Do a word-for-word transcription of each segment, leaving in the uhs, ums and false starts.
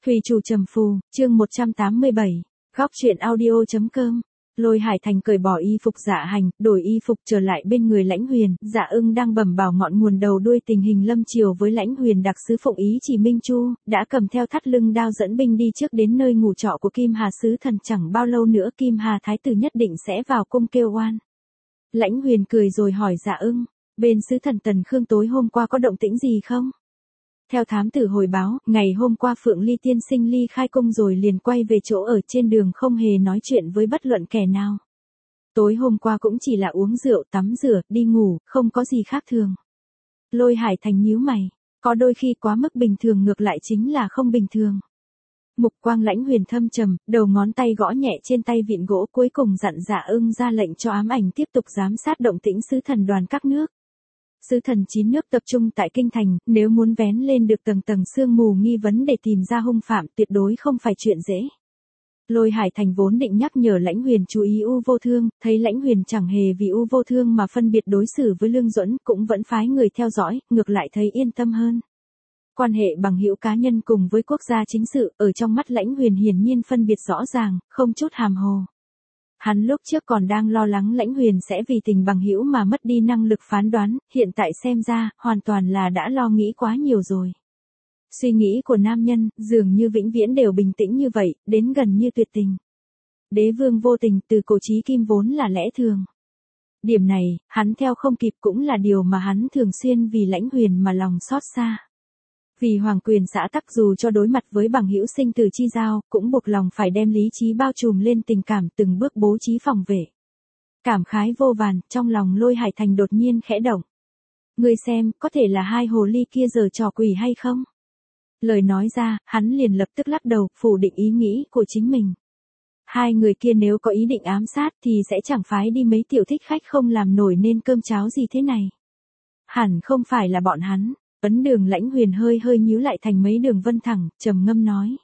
Thủy chủ trầm phù, chương một trăm tám mươi bảy, góc truyện audio.com. Lôi Hải Thành cởi bỏ y phục Dạ Hành, đổi y phục trở lại bên người Lãnh Huyền, Dạ Ưng đang bẩm bảo ngọn nguồn đầu đuôi tình hình lâm triều với Lãnh Huyền đặc sứ phụng ý chỉ Minh Chu, đã cầm theo thắt lưng đao dẫn binh đi trước đến nơi ngủ trọ của Kim Hà sứ thần, chẳng bao lâu nữa Kim Hà thái tử nhất định sẽ vào cung kêu oan. Lãnh Huyền cười rồi hỏi Dạ Ưng, bên sứ thần Tần Khương tối hôm qua có động tĩnh gì không? Theo thám tử hồi báo, ngày hôm qua Phượng Ly tiên sinh ly khai cung rồi liền quay về chỗ ở, trên đường không hề nói chuyện với bất luận kẻ nào. Tối hôm qua cũng chỉ là uống rượu, tắm rửa, đi ngủ, không có gì khác thường. Lôi Hải Thành nhíu mày, có đôi khi quá mức bình thường ngược lại chính là không bình thường. Mục quang Lãnh Huyền thâm trầm, đầu ngón tay gõ nhẹ trên tay vịn gỗ, cuối cùng dặn Dạ Ưng ra lệnh cho ám ảnh tiếp tục giám sát động tĩnh sứ thần đoàn các nước. Sứ thần chín nước tập trung tại kinh thành, nếu muốn vén lên được tầng tầng sương mù nghi vấn để tìm ra hung phạm tuyệt đối không phải chuyện dễ. Lôi Hải Thành vốn định nhắc nhở Lãnh Huyền chú ý U Vô Thương, thấy Lãnh Huyền chẳng hề vì U Vô Thương mà phân biệt đối xử với Lương Duẫn, cũng vẫn phái người theo dõi, ngược lại thấy yên tâm hơn. Quan hệ bằng hữu cá nhân cùng với quốc gia chính sự, ở trong mắt Lãnh Huyền hiển nhiên phân biệt rõ ràng, không chút hàm hồ. Hắn lúc trước còn đang lo lắng Lãnh Huyền sẽ vì tình bằng hữu mà mất đi năng lực phán đoán, hiện tại xem ra, hoàn toàn là đã lo nghĩ quá nhiều rồi. Suy nghĩ của nam nhân, dường như vĩnh viễn đều bình tĩnh như vậy, đến gần như tuyệt tình. Đế vương vô tình từ cổ chí kim vốn là lẽ thường. Điểm này, hắn theo không kịp cũng là điều mà hắn thường xuyên vì Lãnh Huyền mà lòng xót xa. Vì hoàng quyền xã tắc dù cho đối mặt với bằng hữu sinh tử chi giao, cũng buộc lòng phải đem lý trí bao trùm lên tình cảm, từng bước bố trí phòng vệ. Cảm khái vô vàn, trong lòng Lôi Hải Thành đột nhiên khẽ động. Ngươi xem, có thể là hai hồ ly kia giở trò quỷ hay không? Lời nói ra, hắn liền lập tức lắc đầu, phủ định ý nghĩ của chính mình. Hai người kia nếu có ý định ám sát thì sẽ chẳng phái đi mấy tiểu thích khách không làm nổi nên cơm cháo gì thế này. Hẳn không phải là bọn hắn. Ấn Đường Lãnh Huyền hơi hơi nhíu lại thành mấy đường vân thẳng, trầm ngâm nói.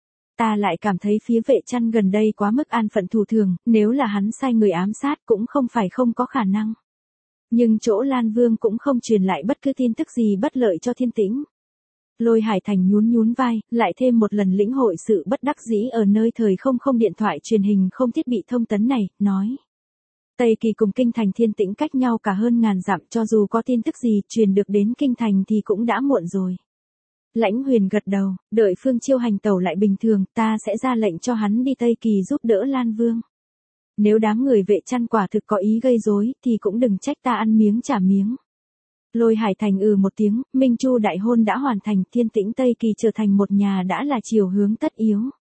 Ta lại cảm thấy phía Vệ Trăn gần đây quá mức an phận thủ thường, nếu là hắn sai người ám sát cũng không phải không có khả năng. Nhưng chỗ Lan Vương cũng không truyền lại bất cứ tin tức gì bất lợi cho Thiên Tĩnh. Lôi Hải Thành nhún nhún vai, lại thêm một lần lĩnh hội sự bất đắc dĩ ở nơi thời không không điện thoại truyền hình không thiết bị thông tấn này, nói. Tây Kỳ cùng Kinh Thành Thiên Tĩnh cách nhau cả hơn ngàn dặm, cho dù có tin tức gì truyền được đến Kinh Thành thì cũng đã muộn rồi. Lãnh Huyền gật đầu, đợi Phương Chiêu hành tẩu lại bình thường, ta sẽ ra lệnh cho hắn đi Tây Kỳ giúp đỡ Lan Vương. Nếu đám người Vệ Trăn quả thực có ý gây rối thì cũng đừng trách ta ăn miếng trả miếng. Lôi Hải Thành ừ một tiếng, Minh Chu đại hôn đã hoàn thành, Thiên Tĩnh Tây Kỳ trở thành một nhà đã là chiều hướng tất yếu.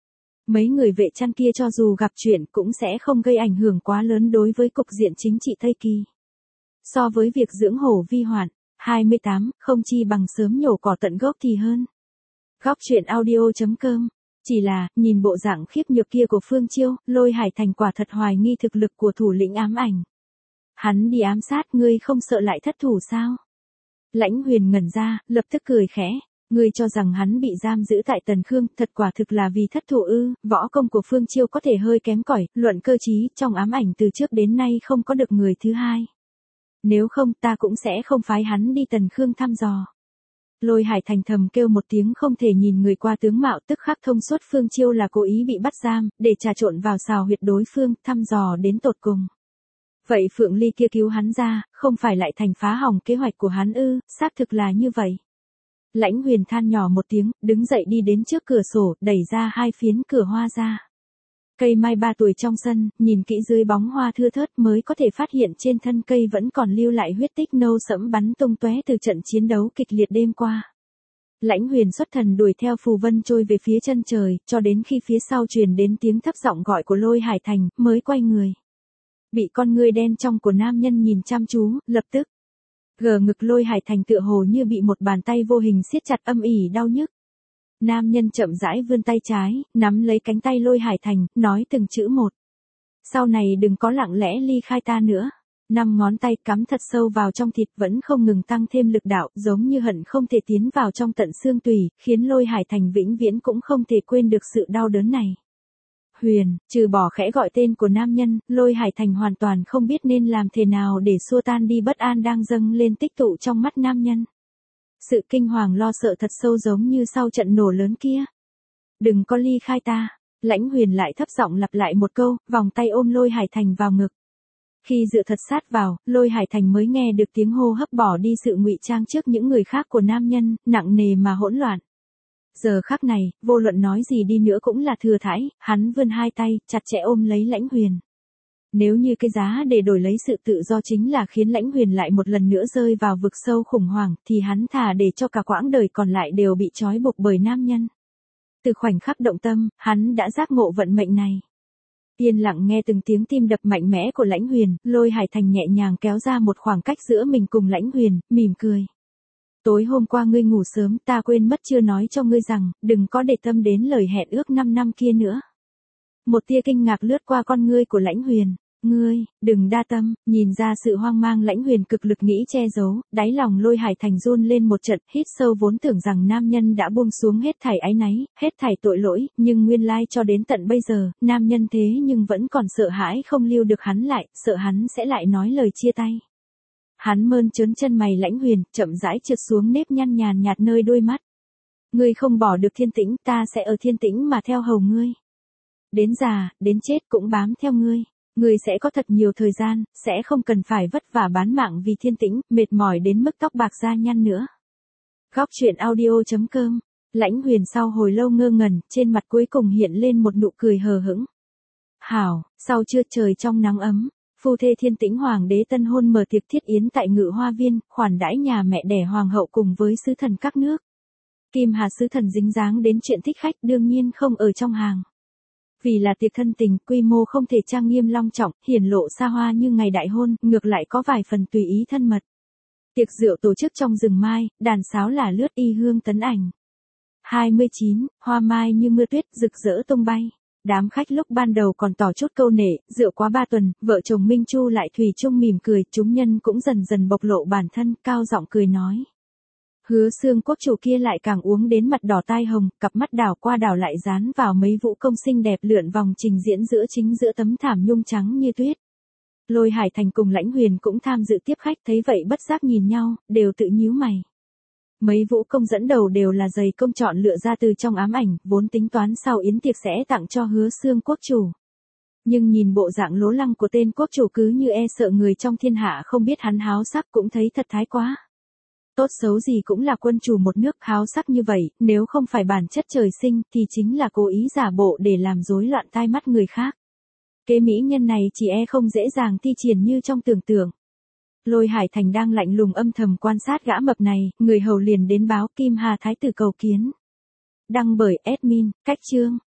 Mấy người Vệ Trăn kia cho dù gặp chuyện cũng sẽ không gây ảnh hưởng quá lớn đối với cục diện chính trị Tây Kỳ. So với việc dưỡng hổ vi hoạn, hai mươi tám, không chi bằng sớm nhổ cỏ tận gốc thì hơn. Góc truyện audio.com. Chỉ là, nhìn bộ dạng khiếp nhược kia của Phương Chiêu, Lôi Hải Thành quả thật hoài nghi thực lực của thủ lĩnh ám ảnh. Hắn đi ám sát ngươi không sợ lại thất thủ sao? Lãnh Huyền ngẩn ra, lập tức cười khẽ. Ngươi cho rằng hắn bị giam giữ tại Tần Khương, thật quả thực là vì thất thủ ư? Võ công của Phương Chiêu có thể hơi kém cỏi, luận cơ trí, trong ám ảnh từ trước đến nay không có được người thứ hai. Nếu không ta cũng sẽ không phái hắn đi Tần Khương thăm dò. Lôi Hải Thành thầm kêu một tiếng không thể nhìn người qua tướng mạo, tức khắc thông suốt Phương Chiêu là cố ý bị bắt giam, để trà trộn vào xào huyệt đối phương, thăm dò đến tột cùng. Vậy Phượng Ly kia cứu hắn ra, không phải lại thành phá hỏng kế hoạch của hắn ư? Xác thực là như vậy. Lãnh Huyền than nhỏ một tiếng, đứng dậy đi đến trước cửa sổ, đẩy ra hai phiến cửa hoa ra. Cây mai ba tuổi trong sân, nhìn kỹ dưới bóng hoa thưa thớt mới có thể phát hiện trên thân cây vẫn còn lưu lại huyết tích nâu sẫm bắn tung tóe từ trận chiến đấu kịch liệt đêm qua. Lãnh Huyền xuất thần đuổi theo phù vân trôi về phía chân trời, cho đến khi phía sau truyền đến tiếng thấp giọng gọi của Lôi Hải Thành, mới quay người. Bị con ngươi đen trong của nam nhân nhìn chăm chú, lập tức. Gờ ngực Lôi Hải Thành tựa hồ như bị một bàn tay vô hình siết chặt âm ỉ đau nhức. Nam nhân chậm rãi vươn tay trái, nắm lấy cánh tay Lôi Hải Thành, nói từng chữ một. Sau này đừng có lặng lẽ ly khai ta nữa. Năm ngón tay cắm thật sâu vào trong thịt vẫn không ngừng tăng thêm lực đạo, giống như hận không thể tiến vào trong tận xương tủy, khiến Lôi Hải Thành vĩnh viễn cũng không thể quên được sự đau đớn này. Huyền, trừ bỏ khẽ gọi tên của nam nhân, Lôi Hải Thành hoàn toàn không biết nên làm thế nào để xua tan đi bất an đang dâng lên tích tụ trong mắt nam nhân. Sự kinh hoàng lo sợ thật sâu giống như sau trận nổ lớn kia. Đừng có ly khai ta. Lãnh Huyền lại thấp giọng lặp lại một câu, vòng tay ôm Lôi Hải Thành vào ngực. Khi dựa thật sát vào, Lôi Hải Thành mới nghe được tiếng hô hấp bỏ đi sự ngụy trang trước những người khác của nam nhân, nặng nề mà hỗn loạn. Giờ khắc này, vô luận nói gì đi nữa cũng là thừa thãi, hắn vươn hai tay, chặt chẽ ôm lấy Lãnh Huyền. Nếu như cái giá để đổi lấy sự tự do chính là khiến Lãnh Huyền lại một lần nữa rơi vào vực sâu khủng hoảng, thì hắn thà để cho cả quãng đời còn lại đều bị trói buộc bởi nam nhân. Từ khoảnh khắc động tâm, hắn đã giác ngộ vận mệnh này. Yên lặng nghe từng tiếng tim đập mạnh mẽ của Lãnh Huyền, Lôi Hải Thành nhẹ nhàng kéo ra một khoảng cách giữa mình cùng Lãnh Huyền, mỉm cười. Tối hôm qua ngươi ngủ sớm, ta quên mất chưa nói cho ngươi rằng, đừng có để tâm đến lời hẹn ước năm năm kia nữa. Một tia kinh ngạc lướt qua con ngươi của Lãnh Huyền. Ngươi, đừng đa tâm, nhìn ra sự hoang mang Lãnh Huyền cực lực nghĩ che giấu, đáy lòng Lôi Hải Thành run lên một trận, hít sâu vốn tưởng rằng nam nhân đã buông xuống hết thảy áy náy, hết thảy tội lỗi, nhưng nguyên lai cho đến tận bây giờ, nam nhân thế nhưng vẫn còn sợ hãi không lưu được hắn lại, sợ hắn sẽ lại nói lời chia tay. Hắn mơn trớn chân mày Lãnh Huyền, chậm rãi trượt xuống nếp nhăn nhàn nhạt nơi đôi mắt. Ngươi không bỏ được Thiên Tĩnh, ta sẽ ở Thiên Tĩnh mà theo hầu ngươi. Đến già, đến chết cũng bám theo ngươi. Ngươi sẽ có thật nhiều thời gian, sẽ không cần phải vất vả bán mạng vì Thiên Tĩnh, mệt mỏi đến mức tóc bạc da nhăn nữa. Góc truyện audio chấm com. Lãnh Huyền sau hồi lâu ngơ ngẩn, trên mặt cuối cùng hiện lên một nụ cười hờ hững. Hảo, sau trưa trời trong nắng ấm, phu thê Thiên Tĩnh hoàng đế tân hôn mở tiệc thiết yến tại Ngự Hoa Viên, khoản đãi nhà mẹ đẻ hoàng hậu cùng với sứ thần các nước. Kim Hà sứ thần dính dáng đến chuyện thích khách đương nhiên không ở trong hàng. Vì là tiệc thân tình, quy mô không thể trang nghiêm long trọng, hiển lộ xa hoa như ngày đại hôn, ngược lại có vài phần tùy ý thân mật. Tiệc rượu tổ chức trong rừng mai, đàn sáo là lướt y hương tấn ảnh. hai mươi chín, hoa mai như mưa tuyết rực rỡ tung bay. Đám khách lúc ban đầu còn tỏ chút câu nể, rượu quá ba tuần, vợ chồng Minh Chu lại thủy chung mỉm cười, chúng nhân cũng dần dần bộc lộ bản thân, cao giọng cười nói. Hứa Xương quốc chủ kia lại càng uống đến mặt đỏ tai hồng, cặp mắt đảo qua đảo lại dán vào mấy vũ công xinh đẹp lượn vòng trình diễn giữa chính giữa tấm thảm nhung trắng như tuyết. Lôi Hải Thành cùng Lãnh Huyền cũng tham dự tiếp khách, thấy vậy bất giác nhìn nhau, đều tự nhíu mày. Mấy vũ công dẫn đầu đều là giày công chọn lựa ra từ trong ám ảnh, vốn tính toán sau yến tiệc sẽ tặng cho Hứa Xương quốc chủ. Nhưng nhìn bộ dạng lố lăng của tên quốc chủ cứ như e sợ người trong thiên hạ không biết hắn háo sắc cũng thấy thật thái quá. Tốt xấu gì cũng là quân chủ một nước, háo sắc như vậy, nếu không phải bản chất trời sinh thì chính là cố ý giả bộ để làm rối loạn tai mắt người khác. Kế mỹ nhân này chỉ e không dễ dàng thi triển như trong tưởng tượng. Lôi Hải Thành đang lạnh lùng âm thầm quan sát gã mập này, người hầu liền đến báo Kim Hà thái tử cầu kiến. Đăng bởi admin, cách chương.